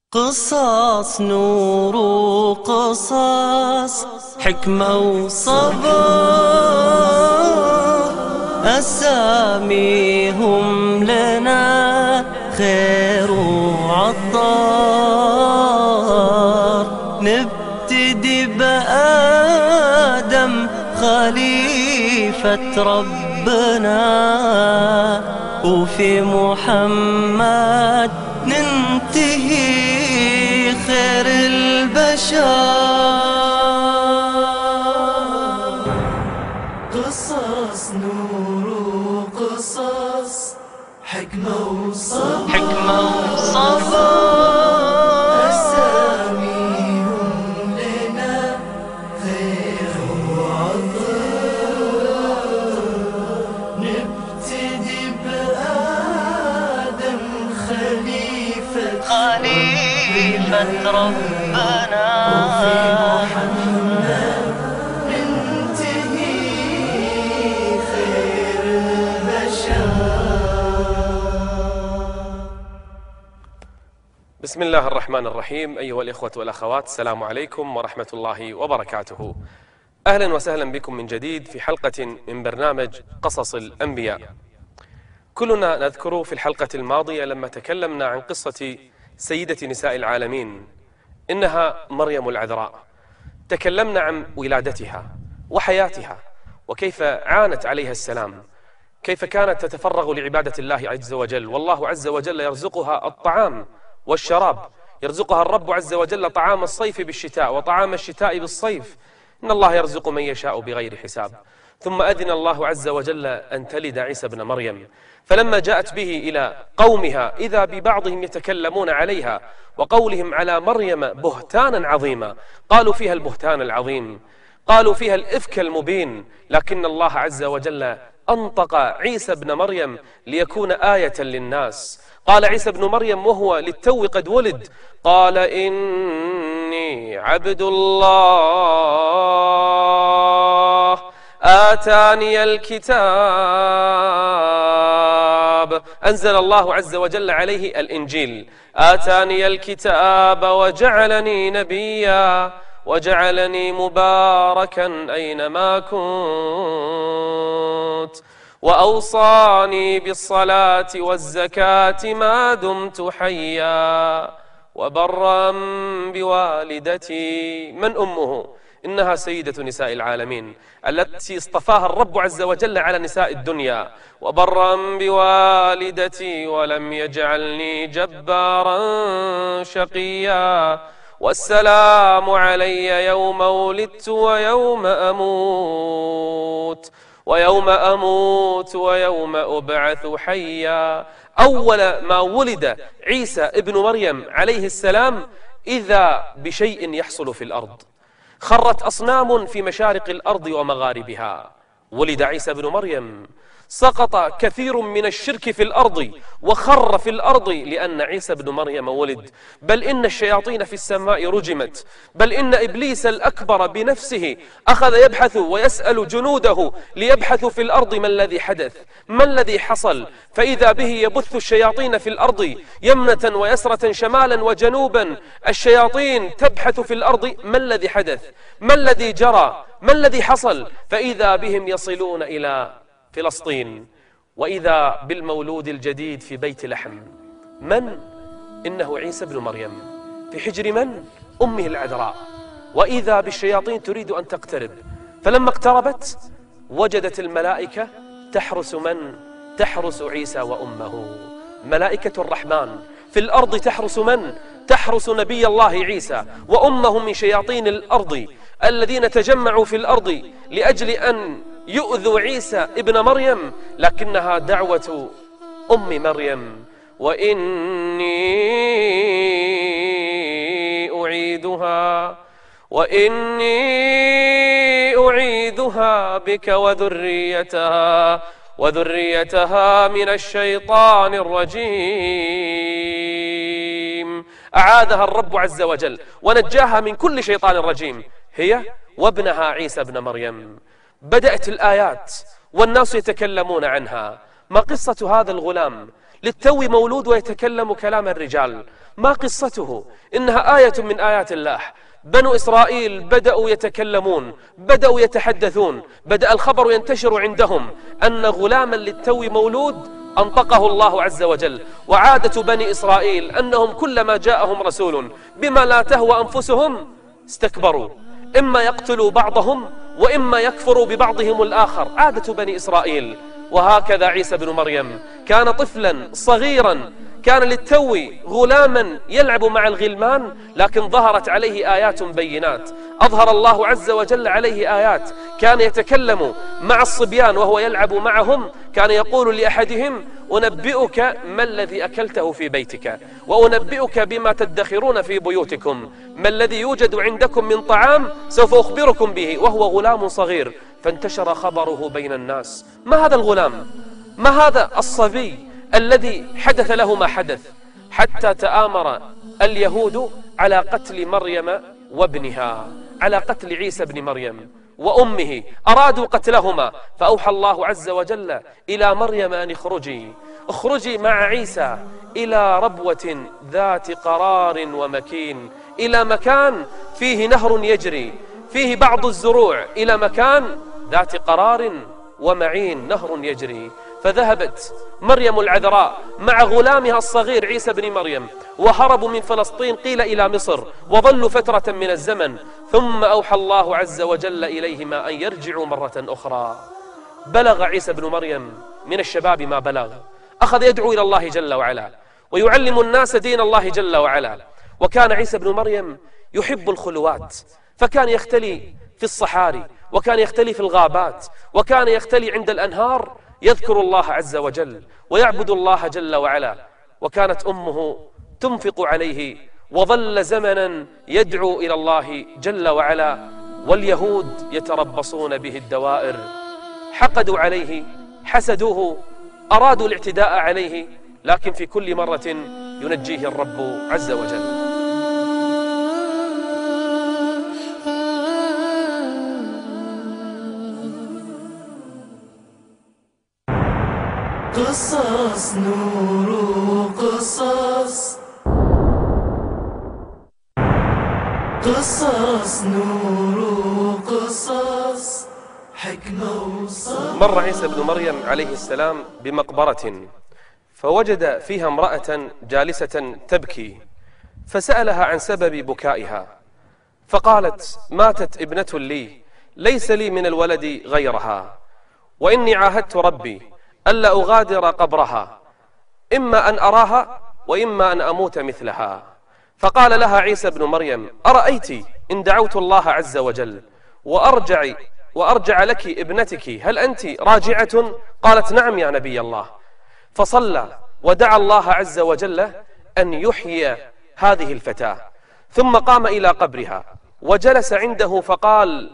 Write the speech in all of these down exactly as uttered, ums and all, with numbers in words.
قصص نور وقصص حكمة وصبر، أساميهم لنا خير وعطار. نبتدي بآدم خليفة ربنا، وفي محمد ننتهي خير البشر. قصص نور وقصص حكمة وصبر، حكمة وصبر. أساميهم لنا خير وعطر. نبتدي بآدم خليفة خليفة ربنا، وفي محمد ننتهي خير البشر. بسم الله الرحمن الرحيم. أيها الإخوة والأخوات، السلام عليكم ورحمة الله وبركاته. أهلا وسهلا بكم من جديد في حلقة من برنامج قصص الأنبياء. كلنا نذكر في الحلقة الماضية لما تكلمنا عن قصة سيدة نساء العالمين، إنها مريم العذراء. تكلمنا عن ولادتها وحياتها، وكيف عانت عليها السلام، كيف كانت تتفرغ لعبادة الله عز وجل، والله عز وجل يرزقها الطعام والشراب. يرزقها الرب عز وجل طعام الصيف بالشتاء وطعام الشتاء بالصيف. إن الله يرزق من يشاء بغير حساب. ثم أذن الله عز وجل أن تلد عيسى بن مريم، فلما جاءت به إلى قومها إذا ببعضهم يتكلمون عليها وقولهم على مريم بهتانا عظيما. قالوا فيها البهتان العظيم، قالوا فيها الإفك المبين، لكن الله عز وجل أنطق عيسى بن مريم ليكون آية للناس. قال عيسى بن مريم وهو للتو قد ولد، قال إني عبد الله آتاني الكتاب. أنزل الله عز وجل عليه الإنجيل. آتاني الكتاب وجعلني نبيا وجعلني مباركا أينما كنت وأوصاني بالصلاة والزكاة ما دمت حيا وبرا بوالدتي. من أمه؟ إنها سيدة نساء العالمين التي اصطفاها الرب عز وجل على نساء الدنيا. وبرا بوالدتي ولم يجعلني جبارا شقيا. والسلام علي يوم ولدت ويوم أموت ويوم أموت ويوم أبعث حيا. أول ما ولد عيسى ابن مريم عليه السلام إذا بشيء يحصل في الأرض. خرت أصنام في مشارق الأرض ومغاربها. ولد عيسى بن مريم، سقط كثير من الشرك في الأرض وخر في الأرض لأن عيسى بن مريم ولد. بل إن الشياطين في السماء رجمت، بل إن إبليس الأكبر بنفسه أخذ يبحث ويسأل جنوده ليبحثوا في الأرض ما الذي حدث، ما الذي حصل. فإذا به يبث الشياطين في الأرض يمنة ويسرة شمالا وجنوبا. الشياطين تبحث في الأرض ما الذي حدث، ما الذي جرى، ما الذي حصل. فإذا بهم يصلون إلى فلسطين، وإذا بالمولود الجديد في بيت لحم. من؟ إنه عيسى بن مريم في حجر من؟ أمه العذراء. وإذا بالشياطين تريد أن تقترب، فلما اقتربت وجدت الملائكة تحرس من؟ تحرس عيسى وأمه. ملائكة الرحمن في الأرض تحرس من؟ تحرس نبي الله عيسى وأمه من شياطين الأرض الذين تجمعوا في الأرض لأجل أن يؤذوا عيسى ابن مريم. لكنها دعوة أم مريم: وإني أعيدها وإني أعيدها بك وذريتها وذريتها من الشيطان الرجيم. أعادها الرب عز وجل ونجاها من كل شيطان رجيم، هي وابنها عيسى ابن مريم. بدأت الآيات والناس يتكلمون عنها. ما قصة هذا الغلام للتو مولود ويتكلم كلام الرجال. ما قصته؟ إنها آية من آيات الله. بنو إسرائيل بدأوا يتكلمون، بدأوا يتحدثون، بدأ الخبر ينتشر عندهم أن غلاما للتو مولود أنطقه الله عز وجل. وعادة بني إسرائيل أنهم كلما جاءهم رسول بما لا تهوى أنفسهم استكبروا، إما يقتلوا بعضهم وإما يكفروا ببعضهم الآخر، عادة بني إسرائيل. وهكذا عيسى بن مريم كان طفلا صغيرا، كان للتو غلاما يلعب مع الغلمان، لكن ظهرت عليه آيات بينات، أظهر الله عز وجل عليه آيات. كان يتكلم مع الصبيان وهو يلعب معهم، كان يقول لأحدهم: أنبئك ما الذي أكلته في بيتك، وأنبئك بما تدخرون في بيوتكم، ما الذي يوجد عندكم من طعام سوف أخبركم به، وهو غلام صغير. فانتشر خبره بين الناس. ما هذا الغلام؟ ما هذا الصبي الذي حدث له ما حدث؟ حتى تآمر اليهود على قتل مريم وابنها، على قتل عيسى بن مريم وأمه، أرادوا قتلهما. فأوحى الله عز وجل إلى مريم أن اخرجي اخرجي مع عيسى إلى ربوة ذات قرار ومكين، إلى مكان فيه نهر يجري، فيه بعض الزروع، إلى مكان ذات قرار ومعين، نهر يجري. فذهبت مريم العذراء مع غلامها الصغير عيسى بن مريم، وهربوا من فلسطين قيل إلى مصر، وظلوا فترة من الزمن، ثم أوحى الله عز وجل إليهما أن يرجعوا مرة أخرى. بلغ عيسى بن مريم من الشباب ما بلغ، أخذ يدعو إلى الله جل وعلا ويعلم الناس دين الله جل وعلا. وكان عيسى بن مريم يحب الخلوات، فكان يختلي في الصحاري، وكان يختلي في الغابات، وكان يختلي عند الأنهار، يذكر الله عز وجل ويعبد الله جل وعلا. وكانت أمه تنفق عليه، وظل زمنا يدعو إلى الله جل وعلا، واليهود يتربصون به الدوائر، حقدوا عليه، حسدوه، أرادوا الاعتداء عليه، لكن في كل مرة ينجيه الرب عز وجل. قصص نور قصص، قصص نور قصص، حكمة وصبر. مر عيسى بن مريم عليه السلام بمقبرة، فوجد فيها امرأة جالسة تبكي، فسألها عن سبب بكائها، فقالت: ماتت ابنة لي، ليس لي من الولد غيرها، وإني عاهدت ربي ألا أغادر قبرها، إما أن أراها وإما أن أموت مثلها. فقال لها عيسى بن مريم: أرأيت إن دعوت الله عز وجل وأرجع وأرجع لك ابنتك، هل أنت راجعة؟ قالت: نعم يا نبي الله. فصلى ودعا الله عز وجل أن يحيي هذه الفتاة، ثم قام إلى قبرها وجلس عنده، فقال: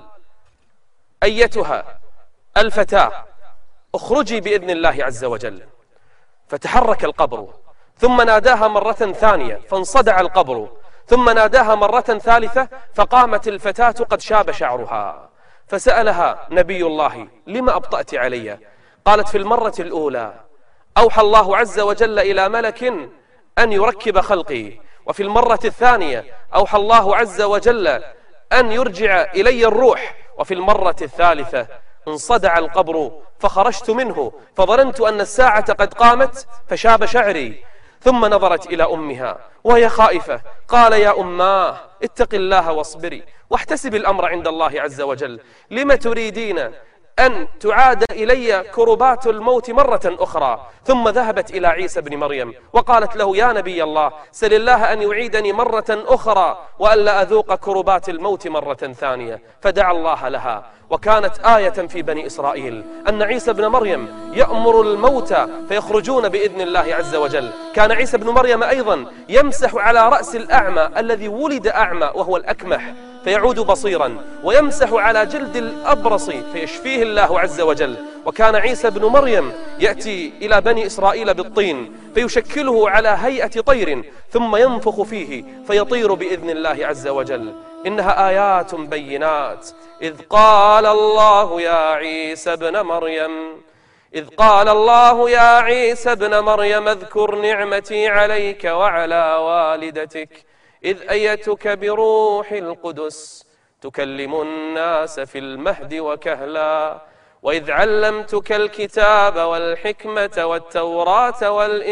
أيتها الفتاة، اخرجي بإذن الله عز وجل. فتحرك القبر، ثم ناداها مرة ثانية فانصدع القبر، ثم ناداها مرة ثالثة، فقامت الفتاة قد شاب شعرها. فسألها نبي الله: لما أبطأت علي؟ قالت: في المرة الأولى أوحى الله عز وجل إلى ملك أن يركب خلقي، وفي المرة الثانية أوحى الله عز وجل أن يرجع إلي الروح، وفي المرة الثالثة انصدع القبر فخرجت منه، فظننت أن الساعة قد قامت فشاب شعري. ثم نظرت إلى أمها وهي خائفة، قال: يا أماه اتق الله واصبري واحتسب الأمر عند الله عز وجل، لم تريدين أن تعاد إلي كربات الموت مرة أخرى؟ ثم ذهبت إلى عيسى بن مريم وقالت له: يا نبي الله، سل الله أن يعيدني مرة أخرى وألا أذوق كربات الموت مرة ثانية. فدعا الله لها. وكانت آية في بني إسرائيل أن عيسى بن مريم يأمر الموتى فيخرجون بإذن الله عز وجل. كان عيسى بن مريم أيضا يمسح على رأس الأعمى الذي ولد أعمى وهو الأكمح فيعود بصيرا، ويمسح على جلد الأبرص فيشفيه الله عز وجل. وكان عيسى بن مريم يأتي إلى بني إسرائيل بالطين فيشكله على هيئة طير، ثم ينفخ فيه فيطير بإذن الله عز وجل. إنها آيات بينات. إذ قال الله يا عيسى ابن مريم إذ قال الله يا عيسى ابن مريم اذكر نعمتي عليك وعلى والدتك إذ أيتك بروح القدس تكلم الناس في المهد وكهلا وإذ علمتك الكتاب والحكمة والتوراة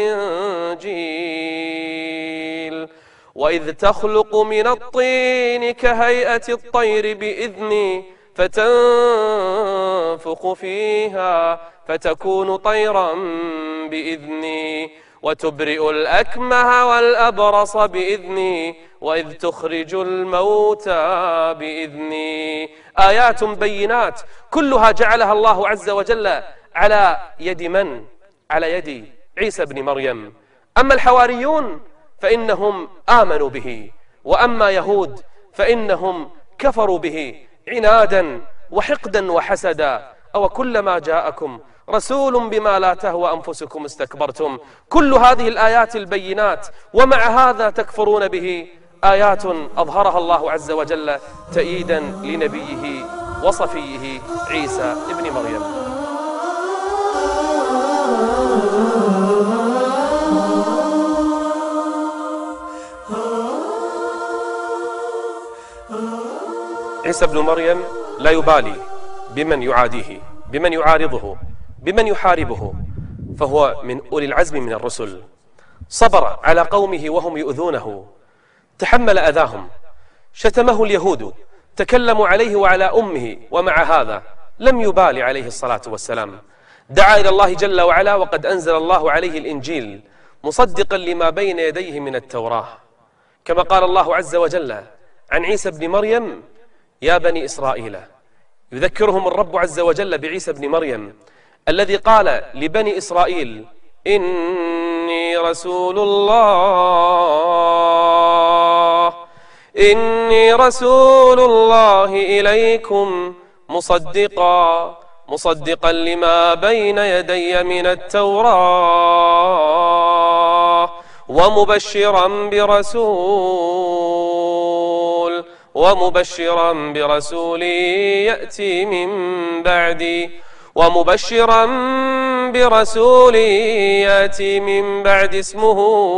والإنجيل وإذ تخلق من الطين كهيئة الطير بإذني فتنفخ فيها فتكون طيرا بإذني وتبرئ الأكمه والأبرص بإذني وإذ تخرج الموتى بإذني. آيات بينات كلها جعلها الله عز وجل على يد من؟ على يد عيسى بن مريم. أما الحواريون فإنهم آمنوا به، وأما يهود فإنهم كفروا به عنادا وحقدا وحسدا. أو كلما جاءكم رسول بما لا تهوى أنفسكم استكبرتم. كل هذه الآيات البينات ومع هذا تكفرون به، آيات أظهرها الله عز وجل تأييدا لنبيه وصفيه عيسى ابن مريم. عيسى ابن مريم لا يبالي بمن يعاديه، بمن يعارضه، بمن يحاربه، فهو من أولي العزم من الرسل. صبر على قومه وهم يؤذونه، تحمل أذاهم، شتمه اليهود، تكلموا عليه وعلى أمه، ومع هذا لم يبالي عليه الصلاة والسلام. دعا إلى الله جل وعلا وقد أنزل الله عليه الإنجيل مصدقا لما بين يديه من التوراة، كما قال الله عز وجل عن عيسى بن مريم يا بني إسرائيل، يذكرهم الرب عز وجل بعيسى بن مريم الذي قال لبني إسرائيل إني رسول الله إني رسول الله إليكم مصدقا مصدقا لما بين يدي من التوراة ومبشرا برسول ومبشرا برسول يأتي من بعدي ومبشرا برسول يأتي من بعد اسمه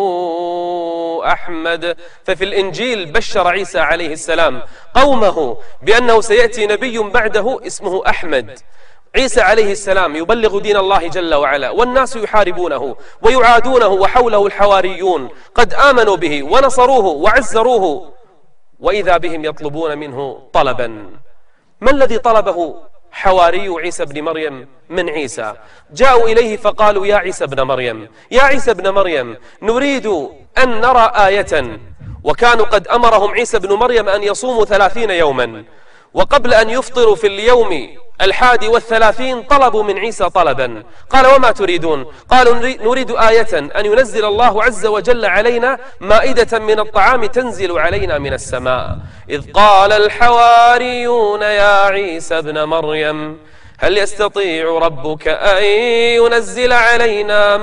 أحمد. ففي الإنجيل بشر عيسى عليه السلام قومه بأنه سيأتي نبي بعده اسمه أحمد. عيسى عليه السلام يبلغ دين الله جل وعلا، والناس يحاربونه ويعادونه، وحوله الحواريون قد آمنوا به ونصروه وعزروه، وإذا بهم يطلبون منه طلبا. ما الذي طلبه حواري عيسى بن مريم من عيسى؟ جاءوا إليه فقالوا يا عيسى بن مريم يا عيسى بن مريم نريد أن نرى آية. وكانوا قد أمرهم عيسى بن مريم أن يصوموا ثلاثين يوما، وقبل أن يفطروا في اليوم الحادي والثلاثين طلبوا من عيسى طلبا. قال وما تريدون؟ قالوا نريد آية أن ينزل الله عز وجل علينا مائدة من الطعام تنزل علينا من السماء. إذ قال الحواريون يا عيسى ابن مريم هل يستطيع ربك أن ينزل علينا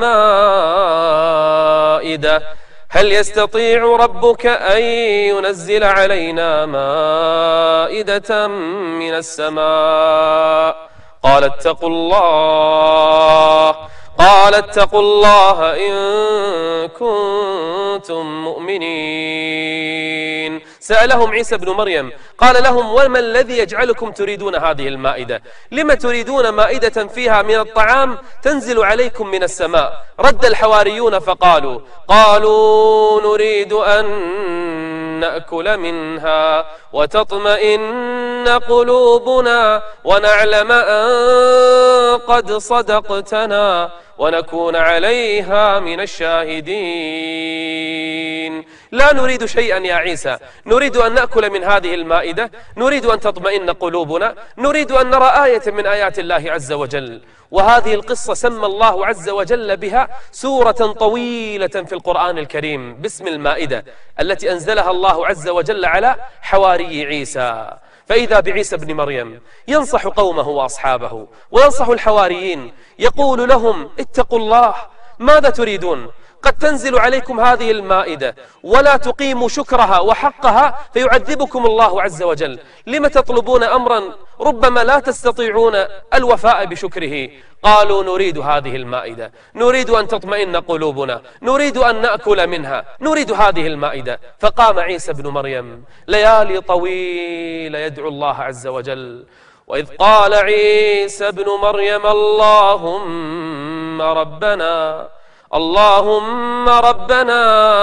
مائدة هل يستطيع ربك أن ينزل علينا مائدة من السماء؟ قال اتقوا الله قال اتقوا الله إن كنتم مؤمنين. سألهم عيسى بن مريم قال لهم وما الذي يجعلكم تريدون هذه المائدة؟ لما تريدون مائدة فيها من الطعام تنزل عليكم من السماء؟ رد الحواريون فقالوا قالوا نريد أن نأكل منها وتطمئن قلوبنا ونعلم أن قد صدقتنا ونكون عليها من الشاهدين. لا نريد شيئا يا عيسى، نريد أن نأكل من هذه المائدة، نريد أن تطمئن قلوبنا، نريد أن نرى آية من آيات الله عز وجل. وهذه القصة سمى الله عز وجل بها سورة طويلة في القرآن الكريم باسم المائدة التي أنزلها الله عز وجل على حواري عيسى. فإذا بعيسى بن مريم ينصح قومه وأصحابه وينصح الحواريين، يقول لهم اتقوا الله، ماذا تريدون؟ قد تنزل عليكم هذه المائدة ولا تقيموا شكرها وحقها فيعذبكم الله عز وجل. لم تطلبون أمرا ربما لا تستطيعون الوفاء بشكره. قالوا نريد هذه المائدة، نريد أن تطمئن قلوبنا، نريد أن نأكل منها، نريد هذه المائدة. فقام عيسى بن مريم ليالي طويلة يدعو الله عز وجل. وإذ قال عيسى بن مريم اللهم ربنا اللهم ربنا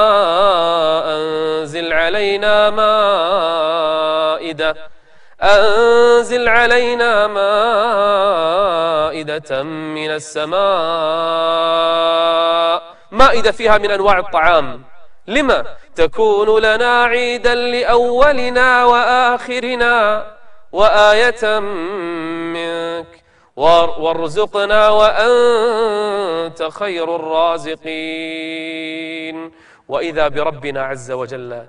أنزل علينا مائدة أنزل علينا مائدة من السماء، مائدة فيها من أنواع الطعام. لما؟ تكون لنا عيدا لأولنا وآخرنا وآية منك وارزقنا وأنت خير الرازقين. وإذا بربنا عز وجل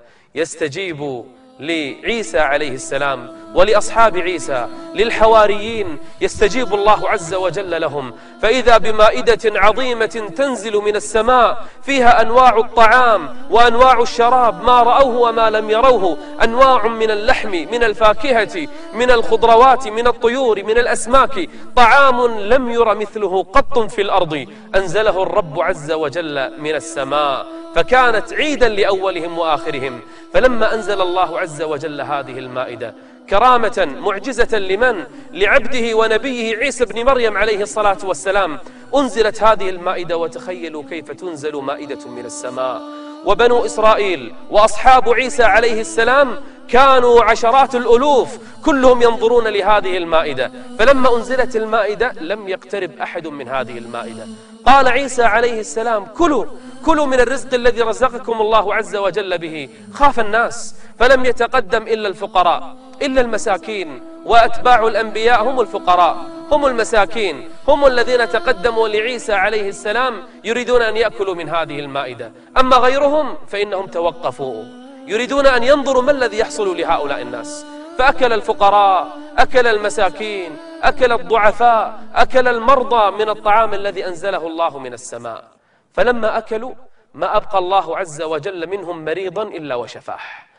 يستجيب لعيسى عليه السلام ولأصحاب عيسى للحواريين، يستجيب الله عز وجل لهم، فإذا بمائدة عظيمة تنزل من السماء فيها أنواع الطعام وأنواع الشراب ما رأوه وما لم يروه، أنواع من اللحم من الفاكهة من الخضروات من الطيور من الأسماك، طعام لم ير مثله قط في الأرض أنزله الرب عز وجل من السماء، فكانت عيدا لأولهم وآخرهم. فلما أنزل الله عز وجل هذه المائدة كرامة معجزة لمن؟ لعبده ونبيه عيسى بن مريم عليه الصلاة والسلام. أنزلت هذه المائدة، وتخيلوا كيف تنزل مائدة من السماء. وبنو إسرائيل وأصحاب عيسى عليه السلام كانوا عشرات الألوف كلهم ينظرون لهذه المائدة. فلما أنزلت المائدة لم يقترب أحد من هذه المائدة. قال عيسى عليه السلام كلوا كلوا من الرزق الذي رزقكم الله عز وجل به. خاف الناس فلم يتقدم إلا الفقراء إلا المساكين، وأتباع الأنبياء هم الفقراء هم المساكين، هم الذين تقدموا لعيسى عليه السلام يريدون أن يأكلوا من هذه المائدة. أما غيرهم فإنهم توقفوا يريدون أن ينظروا ما الذي يحصل لهؤلاء الناس. فأكل الفقراء، أكل المساكين، أكل الضعفاء، أكل المرضى من الطعام الذي أنزله الله من السماء. فلما أكلوا ما أبقى الله عز وجل منهم مريضا إلا وشفاه،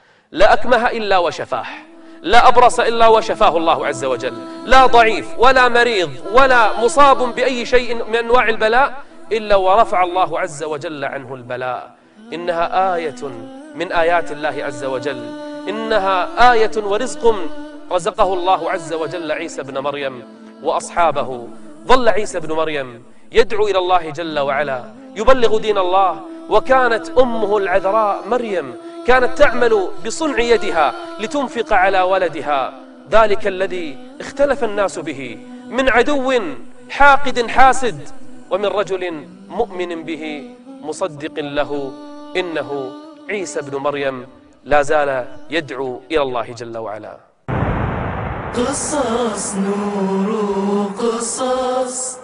لا أكمه إلا وشفاه، لا أبرص إلا وشفاه الله عز وجل، لا ضعيف ولا مريض ولا مصاب بأي شيء من أنواع البلاء إلا ورفع الله عز وجل عنه البلاء. إنها آية من آيات الله عز وجل، إنها آية ورزق رزقه الله عز وجل عيسى بن مريم وأصحابه. ظل عيسى بن مريم يدعو إلى الله جل وعلا يبلغ دين الله. وكانت أمه العذراء مريم كانت تعمل بصنع يدها لتنفق على ولدها، ذلك الذي اختلف الناس به من عدو حاقد حاسد ومن رجل مؤمن به مصدق له. إنه عيسى بن مريم لا زال يدعو إلى الله جل وعلا. قصص نور قصص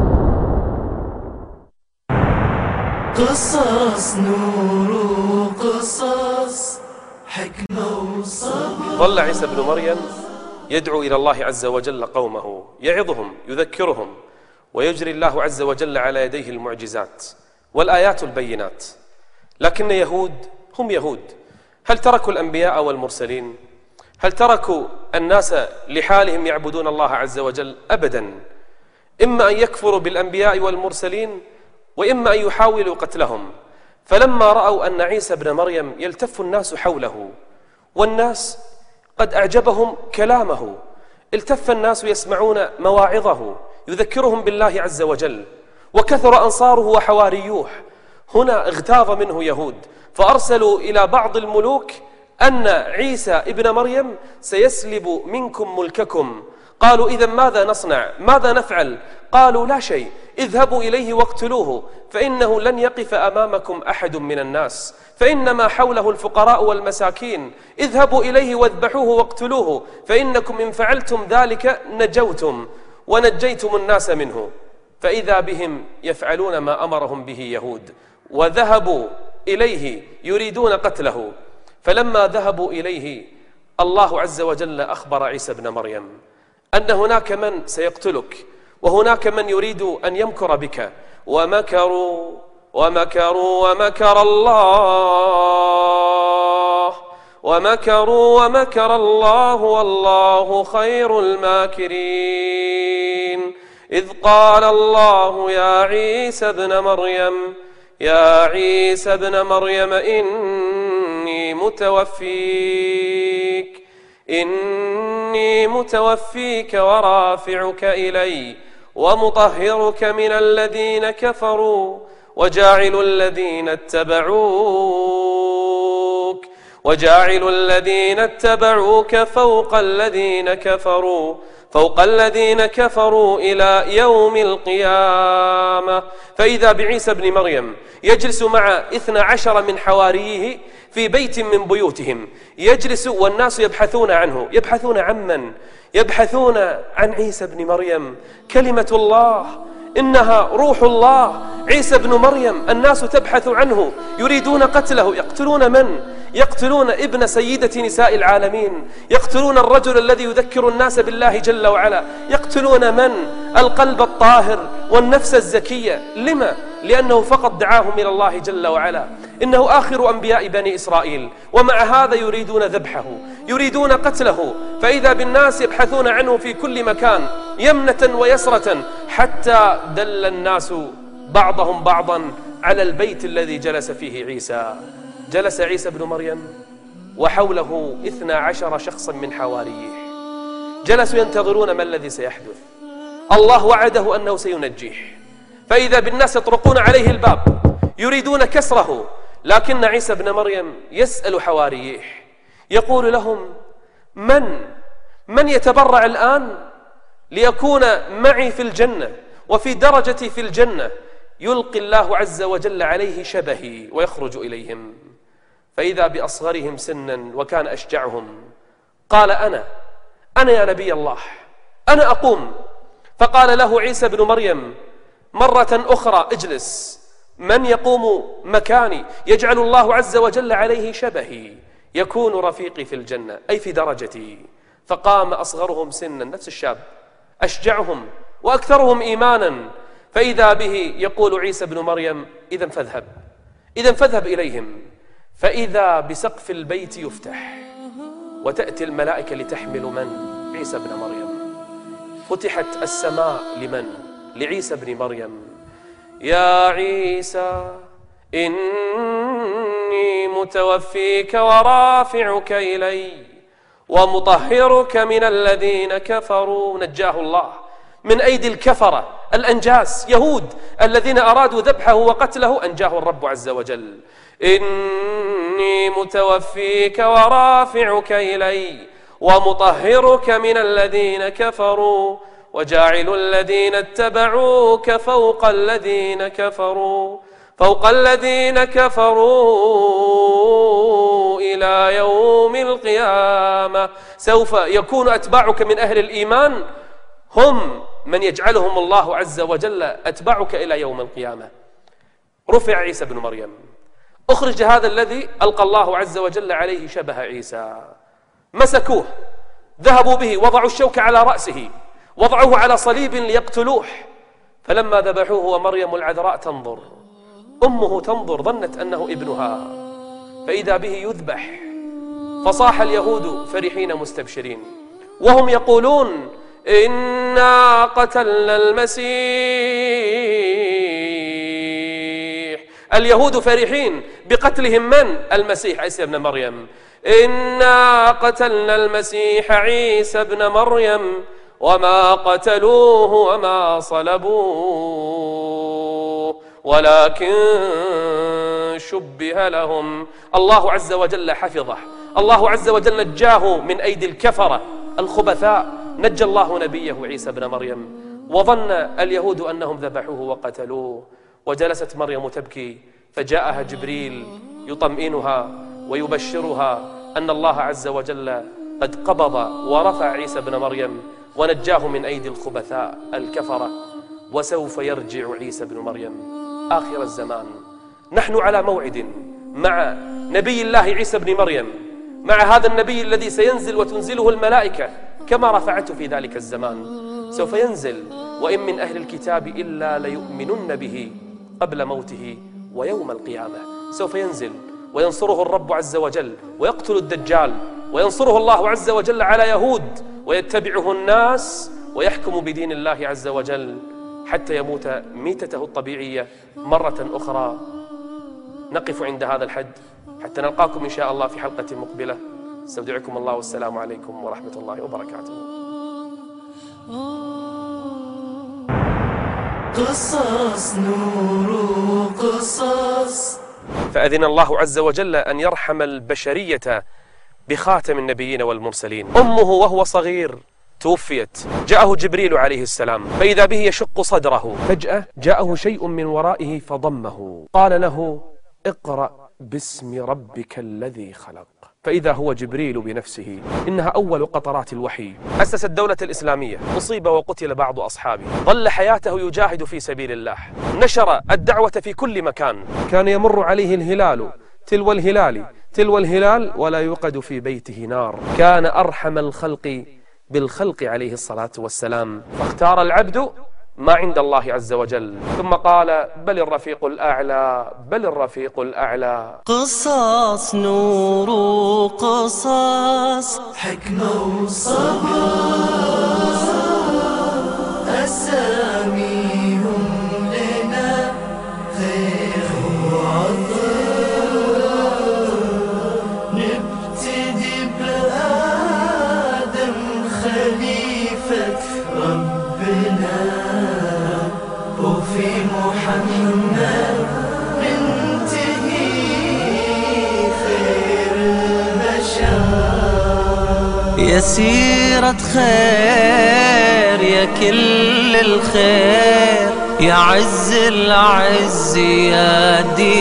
قصص نور قصص حكمة وصبر. ظل عيسى بن مريم يدعو إلى الله عز وجل قومه، يعظهم يذكرهم، ويجري الله عز وجل على يديه المعجزات والآيات البينات. لكن يهود هم يهود، هل تركوا الأنبياء والمرسلين؟ هل تركوا الناس لحالهم يعبدون الله عز وجل؟ أبدا. إما أن يكفروا بالأنبياء والمرسلين، وإما أن يحاولوا قتلهم. فلما رأوا أن عيسى بن مريم يلتف الناس حوله والناس قد أعجبهم كلامه، التف الناس يسمعون مواعظه يذكرهم بالله عز وجل، وكثر أنصاره وحواريوه. هنا اغتاظ منه يهود فأرسلوا إلى بعض الملوك أن عيسى ابن مريم سيسلب منكم ملككم. قالوا إذا ماذا نصنع؟ ماذا نفعل؟ قالوا لا شيء، اذهبوا إليه واقتلوه، فإنه لن يقف أمامكم أحد من الناس، فإنما حوله الفقراء والمساكين. اذهبوا إليه واذبحوه واقتلوه، فإنكم إن فعلتم ذلك نجوتم ونجيتم الناس منه. فإذا بهم يفعلون ما أمرهم به يهود، وذهبوا إليه يريدون قتله. فلما ذهبوا إليه الله عز وجل أخبر عيسى بن مريم أن هناك من سيقتلك، وهناك من يريد أن يمكر بك. ومكروا ومكروا ومكر الله ومكروا ومكر الله والله خير الماكرين. إذ قال الله يا عيسى ابن مريم يا عيسى ابن مريم إني متوفيك إني متوفيك ورافعك إلي ومطهرك من الذين كفروا وجاعل الذين اتبعوك وجاعل الذين اتبعوك فوق الذين كفروا فوق الذين كفروا إلى يوم القيامة. فإذا بعيسى بن مريم يجلس مع اثنى عشر من حواريه في بيت من بيوتهم، يجلس والناس يبحثون عنه. يبحثون عن من؟ يبحثون عن عيسى بن مريم، كلمة الله، إنها روح الله، عيسى بن مريم. الناس تبحث عنه، يريدون قتله. يقتلون من؟ يقتلون ابن سيدة نساء العالمين، يقتلون الرجل الذي يذكر الناس بالله جل وعلا، يقتلون من؟ القلب الطاهر والنفس الزكية. لما؟ لأنه فقط دعاهم إلى الله جل وعلا، إنه آخر أنبياء بني إسرائيل، ومع هذا يريدون ذبحه، يريدون قتله. فإذا بالناس يبحثون عنه في كل مكان يمنة ويسرة، حتى دل الناس بعضهم بعضا على البيت الذي جلس فيه عيسى. جلس عيسى بن مريم وحوله اثنا عشر شخصا من حواريه، جلسوا ينتظرون ما الذي سيحدث. الله وعده أنه سينجيه، فإذا بالناس يطرقون عليه الباب يريدون كسره، لكن عيسى بن مريم يسأل حواريه يقول لهم: من من يتبرع الآن ليكون معي في الجنة وفي درجتي في الجنة؟ يلقي الله عز وجل عليه شبهي ويخرج إليهم، فإذا بأصغرهم سنا وكان أشجعهم قال: أنا أنا يا نبي الله، أنا أقوم. فقال له عيسى بن مريم مرة أخرى: اجلس. من يقوم مكاني؟ يجعل الله عز وجل عليه شبهي، يكون رفيقي في الجنة أي في درجتي. فقام أصغرهم سنا، نفس الشاب، أشجعهم وأكثرهم إيمانا، فإذا به يقول عيسى بن مريم: إذن فاذهب إذن فاذهب إليهم. فإذا بسقف البيت يفتح وتأتي الملائكة لتحمل من؟ عيسى بن مريم. فتحت السماء لمن؟ لعيسى بن مريم. يا عيسى إني متوفيك ورافعك إلي ومطهرك من الذين كفروا. نجاه الله من أيدي الكفرة الأنجاس، يهود الذين أرادوا ذبحه وقتله، أنجاه الرب عز وجل. إني متوفيك ورافعك إلي ومطهرك من الذين كفروا وجاعل الذين اتبعوك فوق الذين كفروا فوق الذين كفروا إلى يوم القيامة. سوف يكون أتباعك من أهل الإيمان هم من يجعلهم الله عز وجل أتباعك إلى يوم القيامة. رفع عيسى بن مريم، أخرج هذا الذي ألقى الله عز وجل عليه شبه عيسى. مسكوه، ذهبوا به، وضعوا الشوك على رأسه، وضعوه على صليب ليقتلوه. فلما ذبحوه ومريم العذراء تنظر، أمه تنظر، ظنت أنه ابنها، فإذا به يذبح. فصاح اليهود فرحين مستبشرين وهم يقولون: إنا قتلنا المسيح. اليهود فرحين بقتلهم من؟ المسيح عيسى بن مريم. إنا قتلنا المسيح عيسى بن مريم وما قتلوه وما صلبوه ولكن شبه لهم. الله عز وجل حفظه، الله عز وجل نجاه من أيدي الكفرة الخبثاء، نجى الله نبيه عيسى بن مريم. وظن اليهود أنهم ذبحوه وقتلوه، وجلست مريم تبكي، فجاءها جبريل يطمئنها ويبشرها أن الله عز وجل قد قبض ورفع عيسى بن مريم ونجاه من أيدي الخبثاء الكفرة، وسوف يرجع عيسى بن مريم آخر الزمان. نحن على موعد مع نبي الله عيسى بن مريم، مع هذا النبي الذي سينزل وتنزله الملائكة كما رفعته في ذلك الزمان. سوف ينزل، وإن من أهل الكتاب إلا ليؤمنن به قبل موته ويوم القيامة. سوف ينزل وينصره الرب عز وجل ويقتل الدجال، وينصره الله عز وجل على يهود ويتبعه الناس ويحكم بدين الله عز وجل حتى يموت ميتته الطبيعية مرة أخرى. نقف عند هذا الحد حتى نلقاكم إن شاء الله في حلقة مقبلة. استودعكم الله والسلام عليكم ورحمة الله وبركاته. قصص نور قصص. فأذن الله عز وجل أن يرحم البشرية بخاتم النبيين والمرسلين. أمه وهو صغير توفيت، جاءه جبريل عليه السلام فإذا به يشق صدره، فجأة جاءه شيء من ورائه فضمه، قال له اقرأ باسم ربك الذي خلق، فإذا هو جبريل بنفسه. إنها أول قطرات الوحي. أسس الدولة الإسلامية، أصيب وقتل بعض أصحابه، ظل حياته يجاهد في سبيل الله، نشر الدعوة في كل مكان. كان يمر عليه الهلال تلو الهلال تلو الهلال ولا يوقد في بيته نار. كان أرحم الخلق بالخلق عليه الصلاة والسلام، فاختار العبد ما عند الله عز وجل، ثم قال بل الرفيق الأعلى بل الرفيق الأعلى. قصص نور قصص، حكمة وصبر، أساميهم لنا خير وعطر. نبتدي بآدم خليفة ربنا، وفي محمد منتهي خير البشر. يا سيرة خير يا كل الخير، يا عز العز يا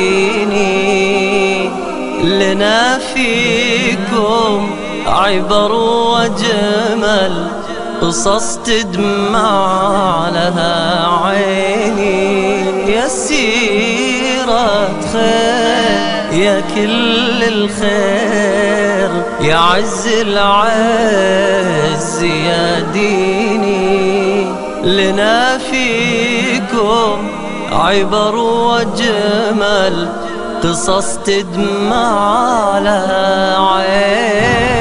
ديني، لنا فيكم عبر وجمل، قصص تدمع لها عيني. يا سيرة خير يا كل الخير، يا عز العز يا ديني، لنا فيكم عبر وجمل، قصص تدمع لها عيني.